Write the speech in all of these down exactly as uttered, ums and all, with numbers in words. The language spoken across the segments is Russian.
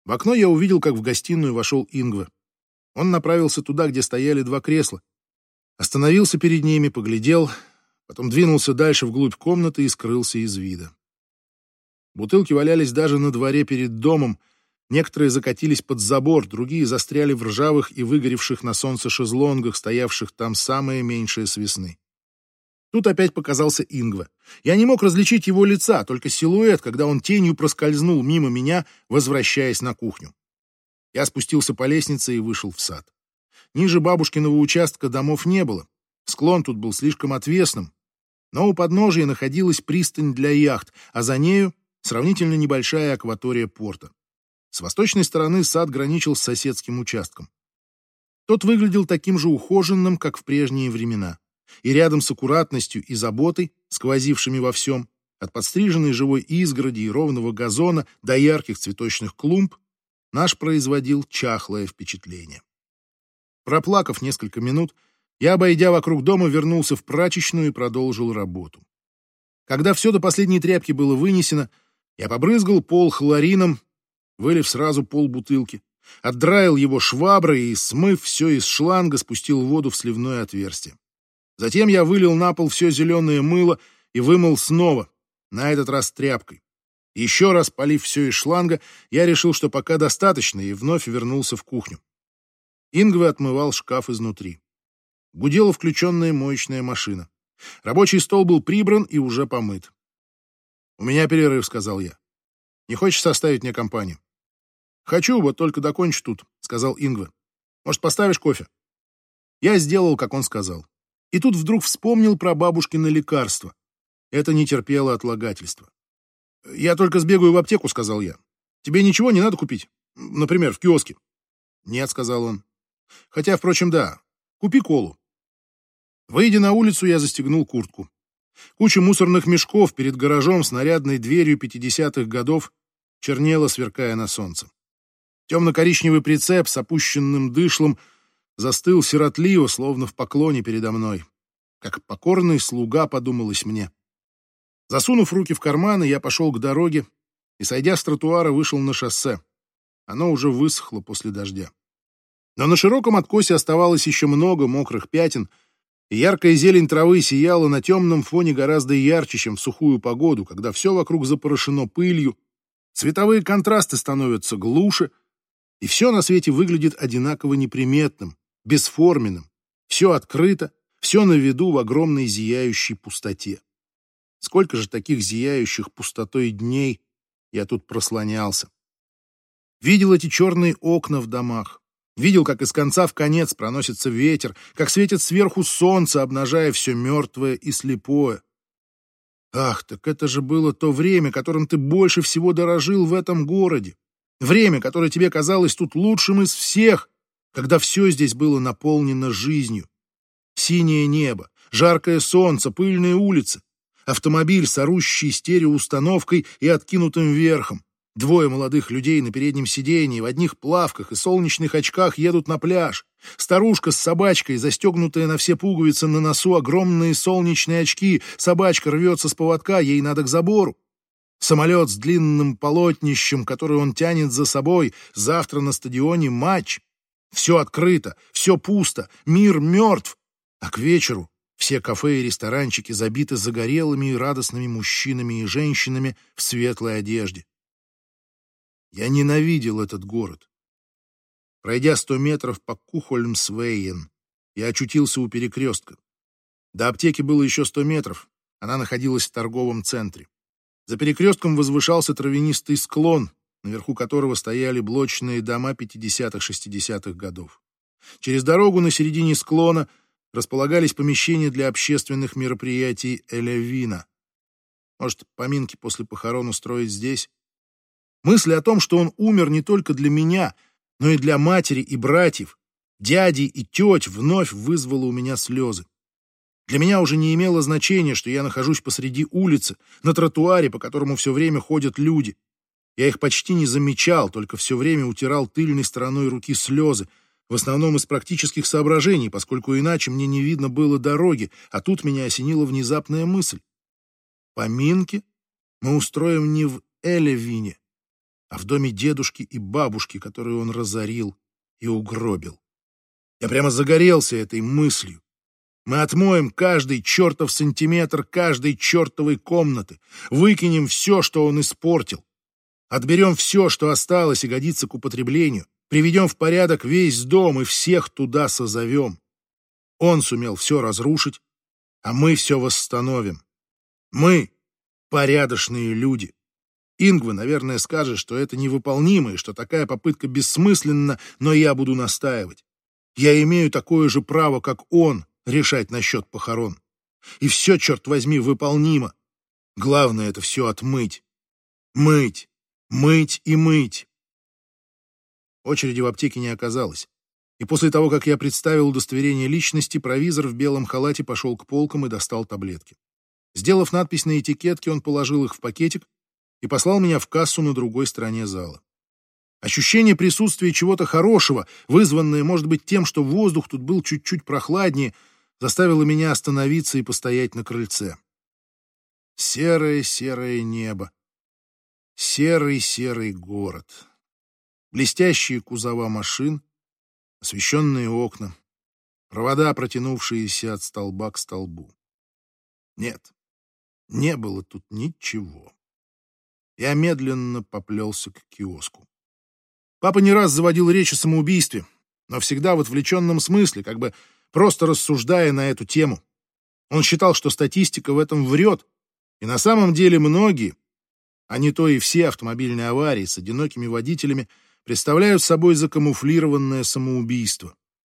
В окно я увидел, как в гостиную вошел Ингве. Он направился туда, где стояли два кресла. Остановился перед ними, поглядел, потом двинулся дальше вглубь комнаты и скрылся из вида. Бутылки валялись даже на дворе перед домом. Некоторые закатились под забор, другие застряли в ржавых и выгоревших на солнце шезлонгах, стоявших там самое меньшее с весны. Тут опять показался Ингве. Я не мог различить его лица, только силуэт, когда он тенью проскользнул мимо меня, возвращаясь на кухню. Я спустился по лестнице и вышел в сад. Ниже бабушкиного участка домов не было. Склон тут был слишком отвесным. Но у подножия находилась пристань для яхт, а за нею сравнительно небольшая акватория порта. С восточной стороны сад граничил с соседским участком. Тот выглядел таким же ухоженным, как в прежние времена. И рядом с аккуратностью и заботой, сквозившими во всем, от подстриженной живой изгороди и ровного газона до ярких цветочных клумб, наш производил чахлое впечатление. Проплакав несколько минут, я, обойдя вокруг дома, вернулся в прачечную и продолжил работу. Когда все до последней тряпки было вынесено, я побрызгал пол хлорином, вылив сразу полбутылки, отдраил его шваброй и, смыв все из шланга, спустил воду в сливное отверстие. Затем я вылил на пол все зеленое мыло и вымыл снова, на этот раз тряпкой. Еще раз полив все из шланга, я решил, что пока достаточно, и вновь вернулся в кухню. Ингве отмывал шкаф изнутри. Гудела включенная моечная машина. Рабочий стол был прибран и уже помыт. «У меня перерыв», — сказал я. «Не хочешь составить мне компанию?» «Хочу, вот только докончу тут», — сказал Ингве. «Может, поставишь кофе?» Я сделал, как он сказал. И тут вдруг вспомнил про бабушкино лекарство. Это не терпело отлагательства. «Я только сбегаю в аптеку», — сказал я. «Тебе ничего не надо купить? Например, в киоске?» «Нет», — сказал он. «Хотя, впрочем, да. Купи колу». Выйдя на улицу, я застегнул куртку. Куча мусорных мешков перед гаражом с нарядной дверью пятидесятых годов чернела, сверкая на солнце. Темно-коричневый прицеп с опущенным дышлом застыл сиротливо, словно в поклоне передо мной. Как покорный слуга, подумалось мне. Засунув руки в карманы, я пошел к дороге и, сойдя с тротуара, вышел на шоссе. Оно уже высохло после дождя. Но на широком откосе оставалось еще много мокрых пятен, и яркая зелень травы сияла на темном фоне гораздо ярче, чем в сухую погоду, когда все вокруг запорошено пылью, цветовые контрасты становятся глуше, и все на свете выглядит одинаково неприметным, бесформенным, все открыто, все на виду в огромной зияющей пустоте. Сколько же таких зияющих пустотой дней я тут прослонялся. Видел эти черные окна в домах. Видел, как из конца в конец проносится ветер, как светит сверху солнце, обнажая все мертвое и слепое. Ах, так это же было то время, которым ты больше всего дорожил в этом городе. Время, которое тебе казалось тут лучшим из всех, когда все здесь было наполнено жизнью. Синее небо, жаркое солнце, пыльные улицы, автомобиль с орущей стереоустановкой и откинутым верхом. Двое молодых людей на переднем сидении в одних плавках и солнечных очках едут на пляж. Старушка с собачкой, застегнутая на все пуговицы на носу, огромные солнечные очки. Собачка рвется с поводка, ей надо к забору. Самолет с длинным полотнищем, который он тянет за собой. Завтра на стадионе матч. Все открыто, все пусто, мир мертв. А к вечеру все кафе и ресторанчики забиты загорелыми и радостными мужчинами и женщинами в светлой одежде. Я ненавидел этот город. Пройдя сто метров по Кухольмсвейен, я очутился у перекрестка. До аптеки было еще сто метров. Она находилась в торговом центре. За перекрестком возвышался травянистый склон, наверху которого стояли блочные дома пятидесятых-шестидесятых годов. Через дорогу на середине склона располагались помещения для общественных мероприятий Элевина. Может, поминки после похорон устроить здесь? Мысль о том, что он умер не только для меня, но и для матери и братьев, дяди и теть, вновь вызвала у меня слезы. Для меня уже не имело значения, что я нахожусь посреди улицы, на тротуаре, по которому все время ходят люди. Я их почти не замечал, только все время утирал тыльной стороной руки слезы, в основном из практических соображений, поскольку иначе мне не видно было дороги, а тут меня осенила внезапная мысль. Поминки мы устроим не в Элевине, а в доме дедушки и бабушки, которую он разорил и угробил. Я прямо загорелся этой мыслью. Мы отмоем каждый чертов сантиметр каждой чертовой комнаты, выкинем все, что он испортил, отберем все, что осталось и годится к употреблению, приведем в порядок весь дом и всех туда созовем. Он сумел все разрушить, а мы все восстановим. Мы — порядочные люди. Ингве, наверное, скажет, что это невыполнимо и что такая попытка бессмысленна, но я буду настаивать. Я имею такое же право, как он, решать насчет похорон. И все, черт возьми, выполнимо. Главное — это все отмыть. Мыть, мыть и мыть. Очереди в аптеке не оказалось. И после того, как я представил удостоверение личности, провизор в белом халате пошел к полкам и достал таблетки. Сделав надпись на этикетке, он положил их в пакетик и послал меня в кассу на другой стороне зала. Ощущение присутствия чего-то хорошего, вызванное, может быть, тем, что воздух тут был чуть-чуть прохладнее, заставило меня остановиться и постоять на крыльце. Серое-серое небо, серый-серый город, блестящие кузова машин, освещенные окна, провода, протянувшиеся от столба к столбу. Нет, не было тут ничего. Я медленно поплелся к киоску. Папа не раз заводил речь о самоубийстве, но всегда в отвлеченном смысле, как бы просто рассуждая на эту тему. Он считал, что статистика в этом врет, и на самом деле многие, а не то и все автомобильные аварии с одинокими водителями, представляют собой закамуфлированное самоубийство.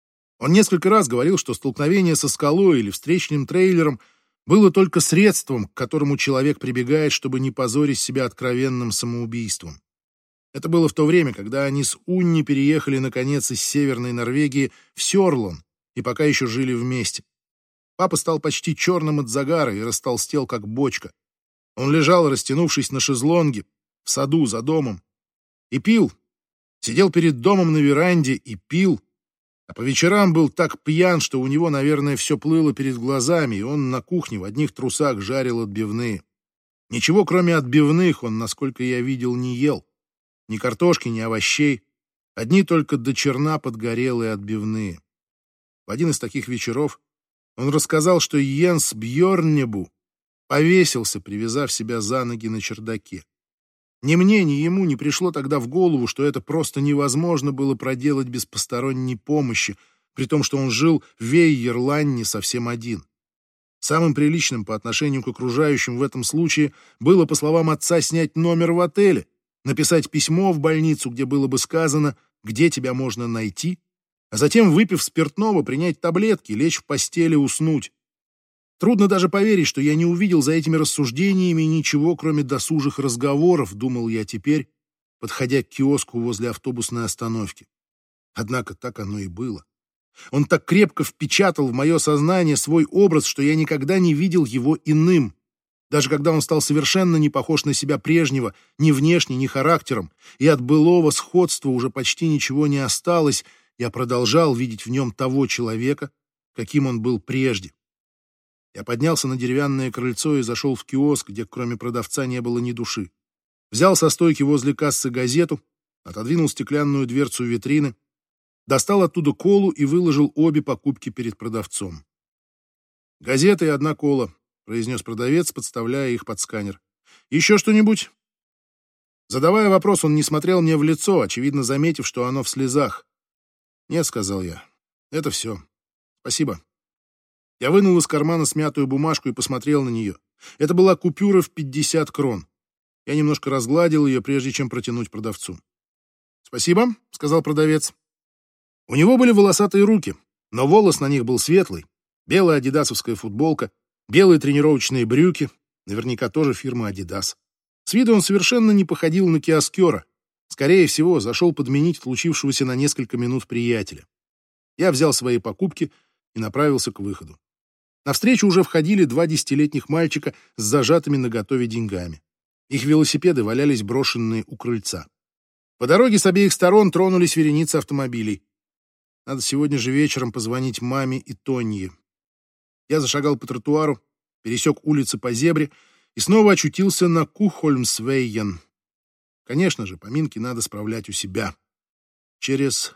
Он несколько раз говорил, что столкновение со скалой или встречным трейлером было только средством, к которому человек прибегает, чтобы не позорить себя откровенным самоубийством. Это было в то время, когда они с Унни переехали, наконец, из Северной Норвегии в Сёрлон и пока еще жили вместе. Папа стал почти черным от загара и растолстел, как бочка. Он лежал, растянувшись на шезлонге, в саду за домом, и пил. Сидел перед домом на веранде и пил, а по вечерам был так пьян, что у него, наверное, все плыло перед глазами, и он на кухне в одних трусах жарил отбивные. Ничего, кроме отбивных, он, насколько я видел, не ел. Ни картошки, ни овощей, одни только до черна подгорелые отбивные. В один из таких вечеров он рассказал, что Йенс Бьорнебу повесился, привязав себя за ноги на чердаке. Ни мне, ни ему не пришло тогда в голову, что это просто невозможно было проделать без посторонней помощи, при том, что он жил в Вейерланне совсем один. Самым приличным по отношению к окружающим в этом случае было, по словам отца, снять номер в отеле, написать письмо в больницу, где было бы сказано, где тебя можно найти, а затем, выпив спиртного, принять таблетки, лечь в постели, уснуть. Трудно даже поверить, что я не увидел за этими рассуждениями ничего, кроме досужих разговоров, думал я теперь, подходя к киоску возле автобусной остановки. Однако так оно и было. Он так крепко впечатал в мое сознание свой образ, что я никогда не видел его иным. Даже когда он стал совершенно не похож на себя прежнего, ни внешне, ни характером, и от былого сходства уже почти ничего не осталось, я продолжал видеть в нем того человека, каким он был прежде. Я поднялся на деревянное крыльцо и зашел в киоск, где кроме продавца не было ни души. Взял со стойки возле кассы газету, отодвинул стеклянную дверцу витрины, достал оттуда колу и выложил обе покупки перед продавцом. «Газета и одна кола», — произнес продавец, подставляя их под сканер. «Еще что-нибудь?» Задавая вопрос, он не смотрел мне в лицо, очевидно заметив, что оно в слезах. «Нет», — сказал я, — «это все. Спасибо». Я вынул из кармана смятую бумажку и посмотрел на нее. Это была купюра в пятьдесят крон. Я немножко разгладил ее, прежде чем протянуть продавцу. «Спасибо», — сказал продавец. У него были волосатые руки, но волос на них был светлый. Белая адидасовская футболка, белые тренировочные брюки, наверняка тоже фирмы «Адидас». С виду он совершенно не походил на киоскера. Скорее всего, зашел подменить отлучившегося на несколько минут приятеля. Я взял свои покупки и направился к выходу. Навстречу уже входили два десятилетних мальчика с зажатыми наготове деньгами. Их велосипеды валялись брошенные у крыльца. По дороге с обеих сторон тронулись вереницы автомобилей. Надо сегодня же вечером позвонить маме и Тонье. Я зашагал по тротуару, пересек улицы по зебре и снова очутился на Кухольмсвейен. Конечно же, поминки надо справлять у себя. Через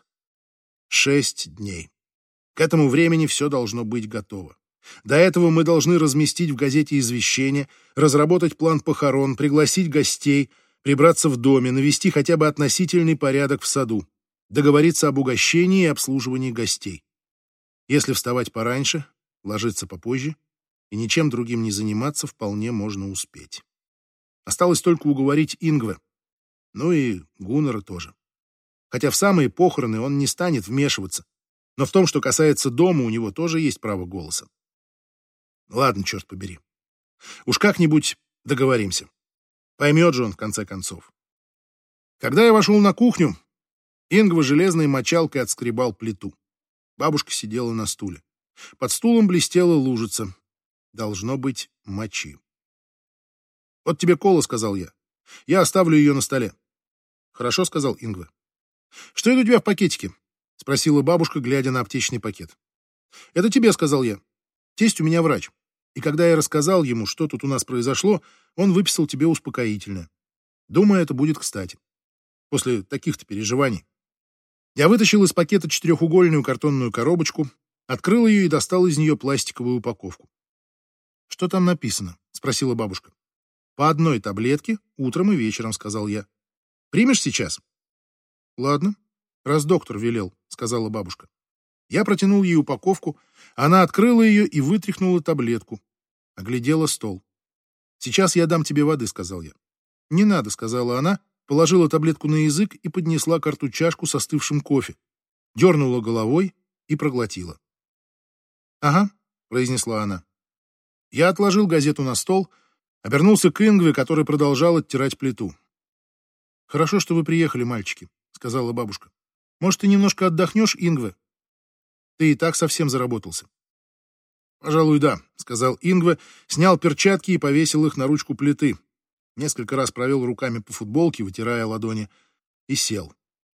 шесть дней. К этому времени все должно быть готово. До этого мы должны разместить в газете извещение, разработать план похорон, пригласить гостей, прибраться в доме, навести хотя бы относительный порядок в саду, договориться об угощении и обслуживании гостей. Если вставать пораньше, ложиться попозже и ничем другим не заниматься, вполне можно успеть. Осталось только уговорить Ингве, ну и Гуннера тоже. Хотя в самые похороны он не станет вмешиваться, но в том, что касается дома, у него тоже есть право голоса. Ладно, черт побери. Уж как-нибудь договоримся. Поймет же он, в конце концов. Когда я вошел на кухню, Ингва железной мочалкой отскребал плиту. Бабушка сидела на стуле. Под стулом блестела лужица. Должно быть мочи. «Вот тебе кола», — сказал я. «Я оставлю ее на столе». «Хорошо», — сказал Ингва. «Что это у тебя в пакетике?» — спросила бабушка, глядя на аптечный пакет. «Это тебе», — сказал я. «Тесть у меня врач. И когда я рассказал ему, что тут у нас произошло, он выписал тебе успокоительное. Думаю, это будет кстати. После таких-то переживаний». Я вытащил из пакета четырехугольную картонную коробочку, открыл ее и достал из нее пластиковую упаковку. «Что там написано?» — спросила бабушка. «По одной таблетке утром и вечером», — сказал я. «Примешь сейчас?» «Ладно, раз доктор велел», — сказала бабушка. Я протянул ей упаковку, она открыла ее и вытряхнула таблетку. Оглядела стол. «Сейчас я дам тебе воды», — сказал я. «Не надо», — сказала она, положила таблетку на язык и поднесла к рту чашку с остывшим кофе, дернула головой и проглотила. «Ага», — произнесла она. Я отложил газету на стол, обернулся к Ингве, который продолжал оттирать плиту. «Хорошо, что вы приехали, мальчики», — сказала бабушка. «Может, ты немножко отдохнешь, Ингве? Ты и так совсем заработался». «Пожалуй, да», — сказал Ингве, снял перчатки и повесил их на ручку плиты. Несколько раз провел руками по футболке, вытирая ладони, и сел.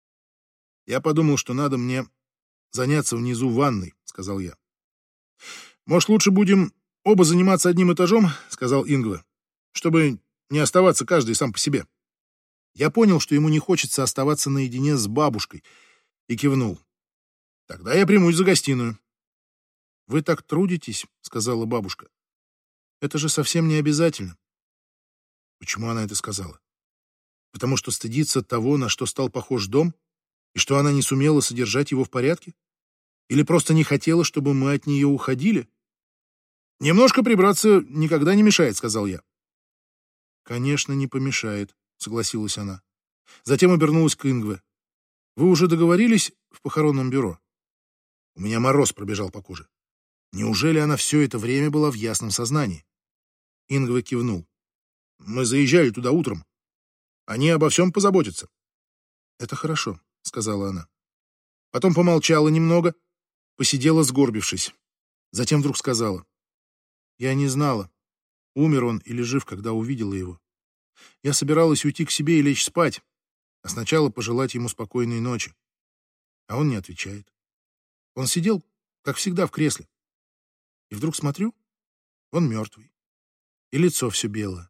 «Я подумал, что надо мне заняться внизу ванной», — сказал я. «Может, лучше будем оба заниматься одним этажом», — сказал Ингве, «чтобы не оставаться каждый сам по себе». Я понял, что ему не хочется оставаться наедине с бабушкой, и кивнул. «Тогда я примусь за гостиную». «Вы так трудитесь», — сказала бабушка. «Это же совсем не обязательно». Почему она это сказала? Потому что стыдится того, на что стал похож дом, и что она не сумела содержать его в порядке? Или просто не хотела, чтобы мы от нее уходили? «Немножко прибраться никогда не мешает», — сказал я. «Конечно, не помешает», — согласилась она. Затем обернулась к Ингве. «Вы уже договорились в похоронном бюро?» У меня мороз пробежал по коже. Неужели она все это время была в ясном сознании? Ингве кивнул. «Мы заезжали туда утром. Они обо всем позаботятся». «Это хорошо», — сказала она. Потом помолчала немного, посидела, сгорбившись. Затем вдруг сказала. «Я не знала, умер он или жив, когда увидела его. Я собиралась уйти к себе и лечь спать, а сначала пожелать ему спокойной ночи. А он не отвечает. Он сидел, как всегда, в кресле. И вдруг смотрю, он мертвый, и лицо все белое».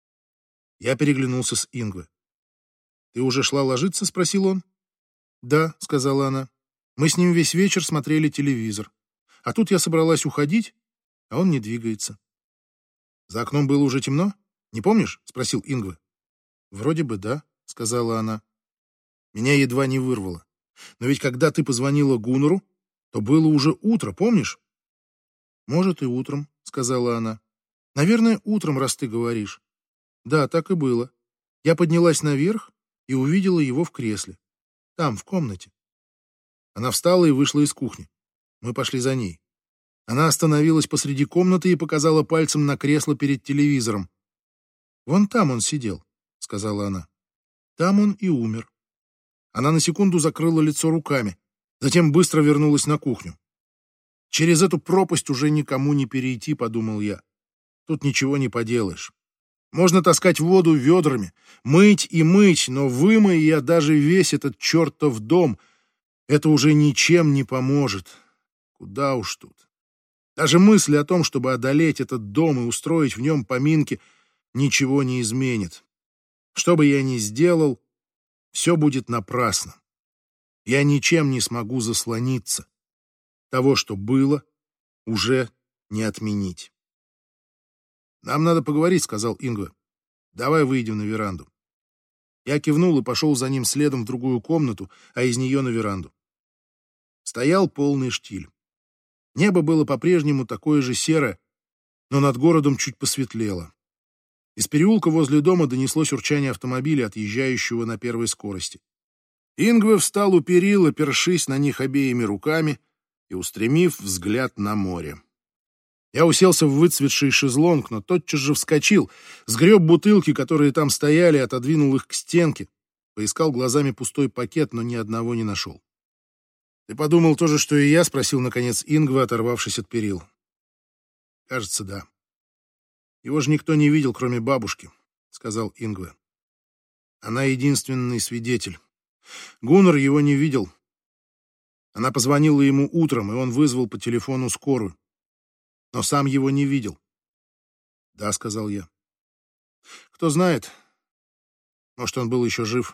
Я переглянулся с Ингве. «Ты уже шла ложиться?» — спросил он. «Да», — сказала она. «Мы с ним весь вечер смотрели телевизор. А тут я собралась уходить, а он не двигается». «За окном было уже темно? Не помнишь?» — спросил Ингве. «Вроде бы да», — сказала она. Меня едва не вырвало. «Но ведь когда ты позвонила Гуннеру, то было уже утро, помнишь?» «Может, и утром», — сказала она. «Наверное, утром, раз ты говоришь». «Да, так и было. Я поднялась наверх и увидела его в кресле. Там, в комнате». Она встала и вышла из кухни. Мы пошли за ней. Она остановилась посреди комнаты и показала пальцем на кресло перед телевизором. «Вон там он сидел», — сказала она. «Там он и умер». Она на секунду закрыла лицо руками, затем быстро вернулась на кухню. «Через эту пропасть уже никому не перейти», — подумал я. «Тут ничего не поделаешь. Можно таскать воду ведрами, мыть и мыть, но вымой я даже весь этот чертов дом. Это уже ничем не поможет. Куда уж тут. Даже мысль о том, чтобы одолеть этот дом и устроить в нем поминки, ничего не изменит. Что бы я ни сделал, все будет напрасно. Я ничем не смогу заслониться. Того, что было, уже не отменить. «Нам надо поговорить», — сказал Ингве. «Давай выйдем на веранду». Я кивнул и пошел за ним следом в другую комнату, а из нее на веранду. Стоял полный штиль. Небо было по-прежнему такое же серое, но над городом чуть посветлело. Из переулка возле дома донеслось урчание автомобиля, отъезжающего на первой скорости. Ингве встал у перил, опершись на них обеими руками и устремив взгляд на море. Я уселся в выцветший шезлонг, но тотчас же вскочил, сгреб бутылки, которые там стояли, отодвинул их к стенке, поискал глазами пустой пакет, но ни одного не нашел. «Ты подумал то же, что и я?» — спросил, наконец, Ингве, оторвавшись от перил. «Кажется, да. Его же никто не видел, кроме бабушки», — сказал Ингве. «Она единственный свидетель. Гуннар его не видел. Она позвонила ему утром, и он вызвал по телефону скорую. Но сам его не видел». «Да», — сказал я. «Кто знает, может, он был еще жив.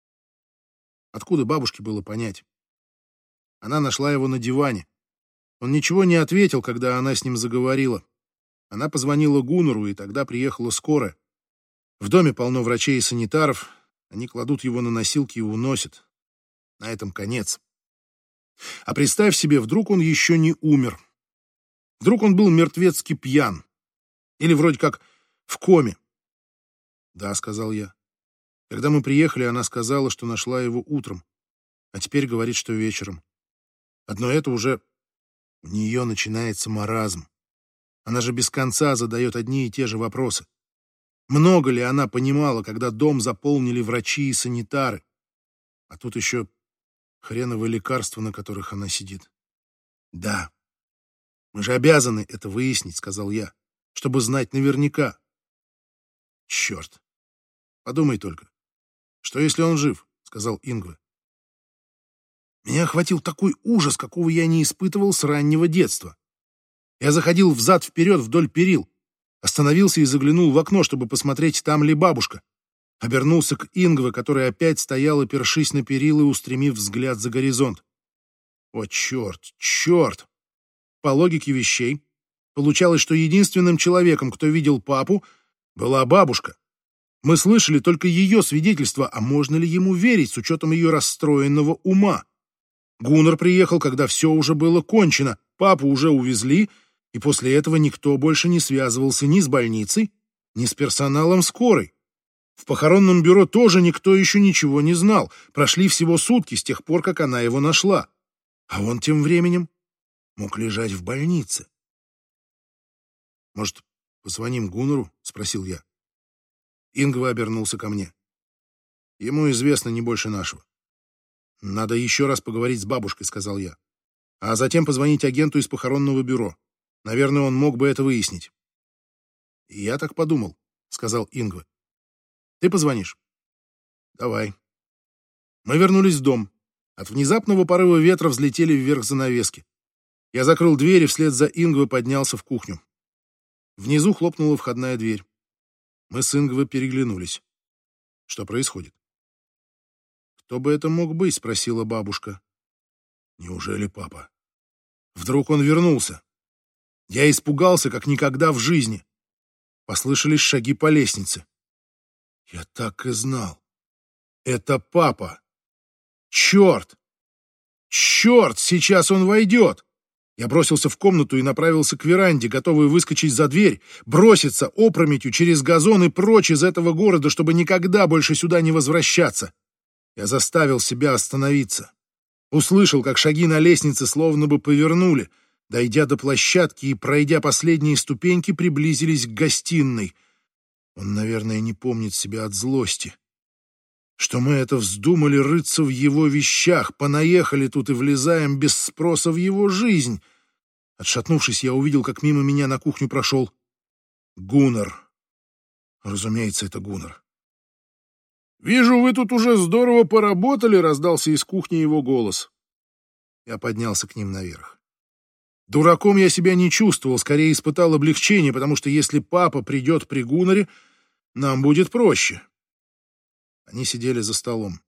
Откуда бабушке было понять? Она нашла его на диване. Он ничего не ответил, когда она с ним заговорила. Она позвонила Гуннару, и тогда приехала скорая. В доме полно врачей и санитаров. Они кладут его на носилки и уносят. На этом конец. А представь себе, вдруг он еще не умер. Вдруг он был мертвецки пьян. Или вроде как в коме. «Да», — сказал я. «Когда мы приехали, она сказала, что нашла его утром. А теперь говорит, что вечером. Одно это уже... У нее начинается маразм. Она же без конца задает одни и те же вопросы. Много ли она понимала, когда дом заполнили врачи и санитары? А тут еще хреновые лекарства, на которых она сидит. Да, мы же обязаны это выяснить», — сказал я, «чтобы знать наверняка». «Черт! Подумай только. Что, если он жив?» — сказал Ингве. Меня охватил такой ужас, какого я не испытывал с раннего детства. Я заходил взад-вперед вдоль перил, остановился и заглянул в окно, чтобы посмотреть, там ли бабушка. Обернулся к Ингве, который опять стоял, опершись на перила и устремив взгляд за горизонт. О, черт, черт! По логике вещей, получалось, что единственным человеком, кто видел папу, была бабушка. Мы слышали только ее свидетельство, а можно ли ему верить с учетом ее расстроенного ума? Гуннар приехал, когда все уже было кончено, папу уже увезли, и после этого никто больше не связывался ни с больницей, ни с персоналом скорой. В похоронном бюро тоже никто еще ничего не знал. Прошли всего сутки с тех пор, как она его нашла. А он тем временем мог лежать в больнице. «Может, позвоним Гуннару?» — спросил я. Ингве обернулся ко мне. «Ему известно не больше нашего. Надо еще раз поговорить с бабушкой», — сказал я. «А затем позвонить агенту из похоронного бюро. Наверное, он мог бы это выяснить». «И я так подумал», — сказал Ингве. «Ты позвонишь?» «Давай». Мы вернулись в дом. От внезапного порыва ветра взлетели вверх занавески. Я закрыл дверь и вслед за Ингве поднялся в кухню. Внизу хлопнула входная дверь. Мы с Ингве переглянулись. Что происходит? «Кто бы это мог быть?» — спросила бабушка. «Неужели папа? Вдруг он вернулся?» Я испугался, как никогда в жизни. Послышались шаги по лестнице. Я так и знал. Это папа. Черт! Черт! Сейчас он войдет! Я бросился в комнату и направился к веранде, готовый выскочить за дверь, броситься опрометью через газон и прочь из этого города, чтобы никогда больше сюда не возвращаться. Я заставил себя остановиться. Услышал, как шаги на лестнице словно бы повернули. Дойдя до площадки и пройдя последние ступеньки, приблизились к гостиной. Он, наверное, не помнит себя от злости. Что мы это вздумали рыться в его вещах, понаехали тут и влезаем без спроса в его жизнь. Отшатнувшись, я увидел, как мимо меня на кухню прошел Гуннар. Разумеется, это Гуннар. «Вижу, вы тут уже здорово поработали», — раздался из кухни его голос. Я поднялся к ним наверх. Дураком я себя не чувствовал, скорее испытал облегчение, потому что если папа придет при Гуннаре, нам будет проще. Они сидели за столом.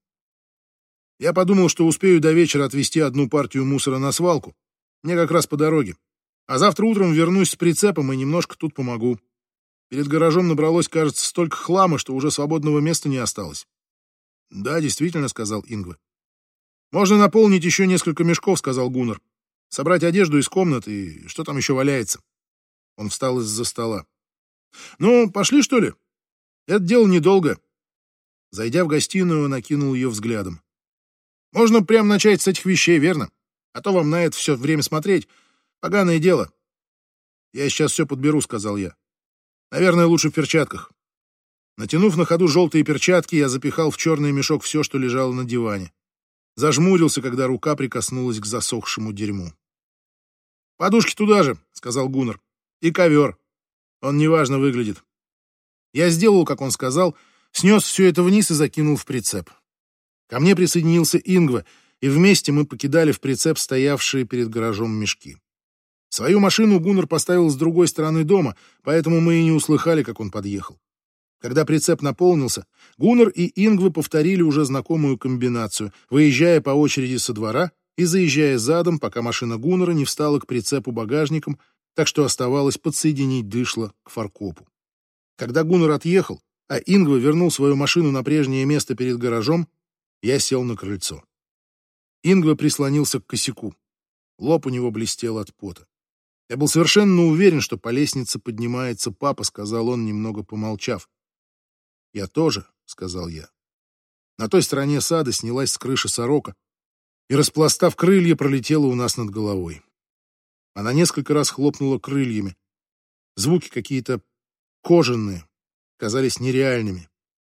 Я подумал, что успею до вечера отвезти одну партию мусора на свалку. Мне как раз по дороге. А завтра утром вернусь с прицепом и немножко тут помогу. Перед гаражом набралось, кажется, столько хлама, что уже свободного места не осталось. «Да, действительно», — сказал Ингве. «Можно наполнить еще несколько мешков», — сказал Гуннар. «Собрать одежду из комнаты и что там еще валяется». Он встал из-за стола. «Ну, пошли, что ли? Это дело недолго». Зайдя в гостиную, он окинул ее взглядом. «Можно прямо начать с этих вещей, верно? А то вам на это все время смотреть. Поганое дело». «Я сейчас все подберу», — сказал я. «Наверное, лучше в перчатках». Натянув на ходу желтые перчатки, я запихал в черный мешок все, что лежало на диване. Зажмурился, когда рука прикоснулась к засохшему дерьму. «Подушки туда же», — сказал Гуннар. «И ковер. Он неважно выглядит». Я сделал, как он сказал, снес все это вниз и закинул в прицеп. Ко мне присоединился Ингве, и вместе мы покидали в прицеп стоявшие перед гаражом мешки. Свою машину Гуннар поставил с другой стороны дома, поэтому мы и не услыхали, как он подъехал. Когда прицеп наполнился, Гуннар и Ингве повторили уже знакомую комбинацию, выезжая по очереди со двора и заезжая задом, пока машина Гуннара не встала к прицепу багажником, так что оставалось подсоединить дышло к фаркопу. Когда Гуннар отъехал, а Ингве вернул свою машину на прежнее место перед гаражом, я сел на крыльцо. Ингве прислонился к косяку. Лоб у него блестел от пота. «Я был совершенно уверен, что по лестнице поднимается папа», — сказал он, немного помолчав. «Я тоже», — сказал я. На той стороне сада снялась с крыши сорока и, распластав крылья, пролетела у нас над головой. Она несколько раз хлопнула крыльями. Звуки какие-то кожаные, казались нереальными.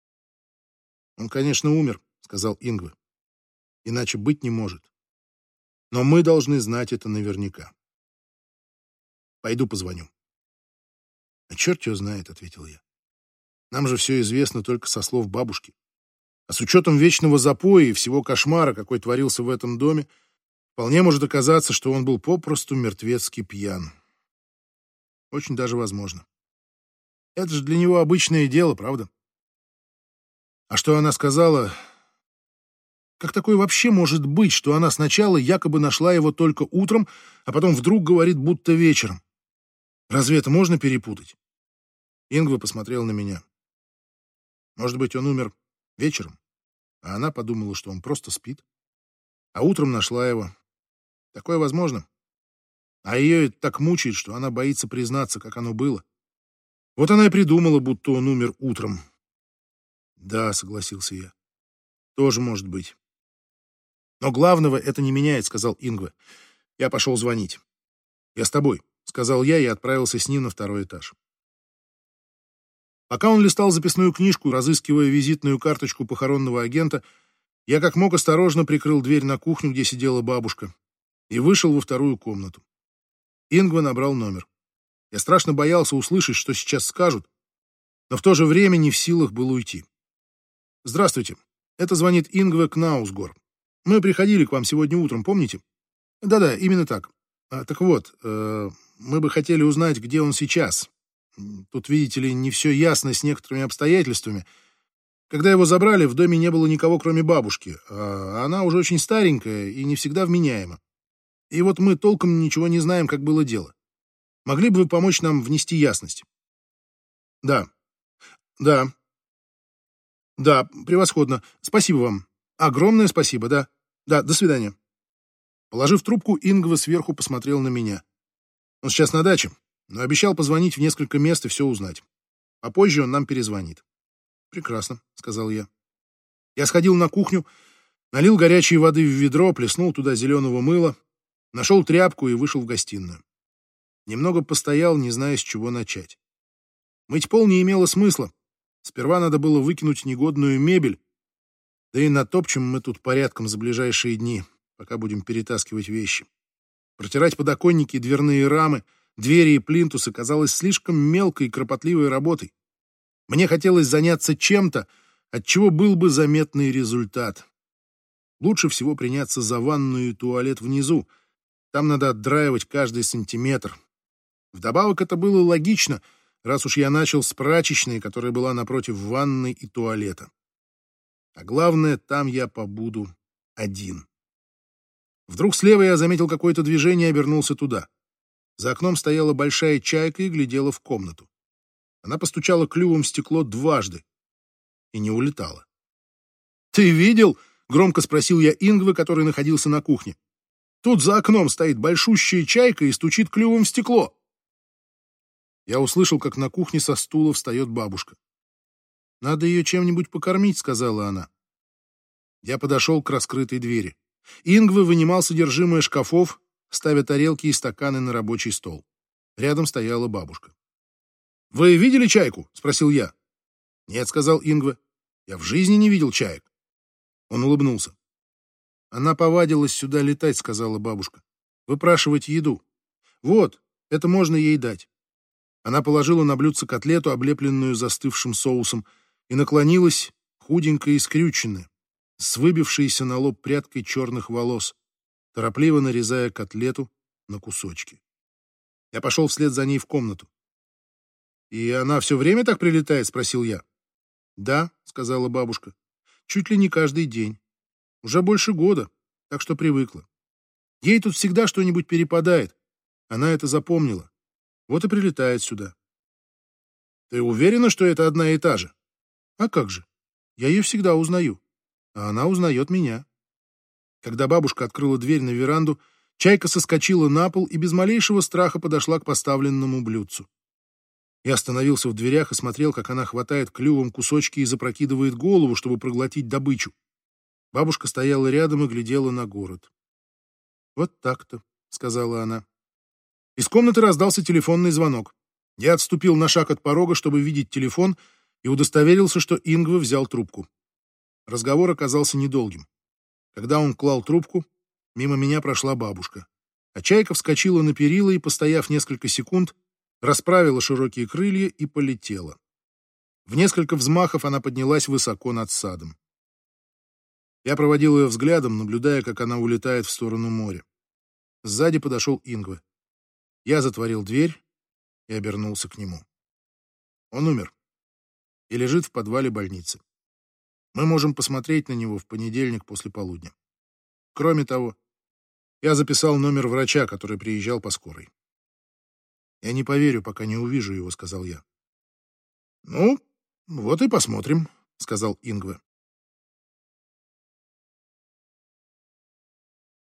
«Он, конечно, умер», — сказал Ингве. «Иначе быть не может. Но мы должны знать это наверняка. Пойду позвоню». «А черт его знает», — ответил я. «Нам же все известно только со слов бабушки. А с учетом вечного запоя и всего кошмара, какой творился в этом доме, вполне может оказаться, что он был попросту мертвецки пьян. Очень даже возможно. Это же для него обычное дело, правда? А что она сказала? Как такое вообще может быть, что она сначала якобы нашла его только утром, а потом вдруг говорит, будто вечером? Разве это можно перепутать?» Ингве посмотрел на меня. Может быть, он умер вечером, а она подумала, что он просто спит, а утром нашла его. Такое возможно. А ее это так мучает, что она боится признаться, как оно было. Вот она и придумала, будто он умер утром. «Да», — согласился я, — «тоже может быть». «Но главного это не меняет», — сказал Ингве. «Я пошел звонить». «Я с тобой», — сказал я и отправился с ним на второй этаж. Пока он листал записную книжку, разыскивая визитную карточку похоронного агента, я как мог осторожно прикрыл дверь на кухню, где сидела бабушка, и вышел во вторую комнату. Ингве набрал номер. Я страшно боялся услышать, что сейчас скажут, но в то же время не в силах был уйти. «Здравствуйте. Это звонит Ингве Кнаусгор. Мы приходили к вам сегодня утром, помните?» «Да-да, именно так. А, так вот, э, мы бы хотели узнать, где он сейчас. Тут, видите ли, не все ясно с некоторыми обстоятельствами. Когда его забрали, в доме не было никого, кроме бабушки, а она уже очень старенькая и не всегда вменяема. И вот мы толком ничего не знаем, как было дело. Могли бы вы помочь нам внести ясность?» «Да, да, да, превосходно. Спасибо вам. Огромное спасибо, да. Да, до свидания». Положив трубку, Ингве сверху посмотрел на меня. Он сейчас на даче, но обещал позвонить в несколько мест и все узнать. Попозже он нам перезвонит. «Прекрасно», — сказал я. Я сходил на кухню, налил горячей воды в ведро, плеснул туда зеленого мыла, нашел тряпку и вышел в гостиную. Немного постоял, не зная, с чего начать. Мыть пол не имело смысла. Сперва надо было выкинуть негодную мебель, да и натопчем мы тут порядком за ближайшие дни, пока будем перетаскивать вещи. Протирать подоконники и дверные рамы, двери и плинтусы казалось слишком мелкой и кропотливой работой. Мне хотелось заняться чем-то, от чего был бы заметный результат. Лучше всего приняться за ванную и туалет внизу. Там надо отдраивать каждый сантиметр. Вдобавок это было логично, раз уж я начал с прачечной, которая была напротив ванной и туалета. А главное, там я побуду один. Вдруг слева я заметил какое-то движение и обернулся туда. За окном стояла большая чайка и глядела в комнату. Она постучала клювом в стекло дважды и не улетала. «Ты видел?» — громко спросил я Ингвы, который находился на кухне. «Тут за окном стоит большущая чайка и стучит клювом в стекло». Я услышал, как на кухне со стула встает бабушка. «Надо ее чем-нибудь покормить», — сказала она. Я подошел к раскрытой двери. Ингвы вынимал содержимое шкафов, ставя тарелки и стаканы на рабочий стол. Рядом стояла бабушка. «Вы видели чайку?» — спросил я. «Нет», — сказал Ингве. «Я в жизни не видел чаек». Он улыбнулся. «Она повадилась сюда летать», — сказала бабушка. «Выпрашивать еду. Вот, это можно ей дать». Она положила на блюдце котлету, облепленную застывшим соусом, и наклонилась, худенькая и скрюченная, с выбившейся на лоб прядкой черных волос, торопливо нарезая котлету на кусочки. Я пошел вслед за ней в комнату. «И она все время так прилетает?» — спросил я. «Да», — сказала бабушка, — «чуть ли не каждый день. Уже больше года, так что привыкла. Ей тут всегда что-нибудь перепадает. Она это запомнила. Вот и прилетает сюда». «Ты уверена, что это одна и та же?» «А как же? Я ее всегда узнаю, а она узнает меня». Когда бабушка открыла дверь на веранду, чайка соскочила на пол и без малейшего страха подошла к поставленному блюдцу. Я остановился в дверях и смотрел, как она хватает клювом кусочки и запрокидывает голову, чтобы проглотить добычу. Бабушка стояла рядом и глядела на город. «Вот так-то», — сказала она. Из комнаты раздался телефонный звонок. Я отступил на шаг от порога, чтобы видеть телефон, и удостоверился, что Ингве взял трубку. Разговор оказался недолгим. Когда он клал трубку, мимо меня прошла бабушка. А чайка вскочила на перила и, постояв несколько секунд, расправила широкие крылья и полетела. В несколько взмахов она поднялась высоко над садом. Я проводил ее взглядом, наблюдая, как она улетает в сторону моря. Сзади подошел Ингве. Я затворил дверь и обернулся к нему. Он умер и лежит в подвале больницы. Мы можем посмотреть на него в понедельник после полудня. Кроме того, я записал номер врача, который приезжал по скорой. «Я не поверю, пока не увижу его», — сказал я. «Ну, вот и посмотрим», — сказал Ингве.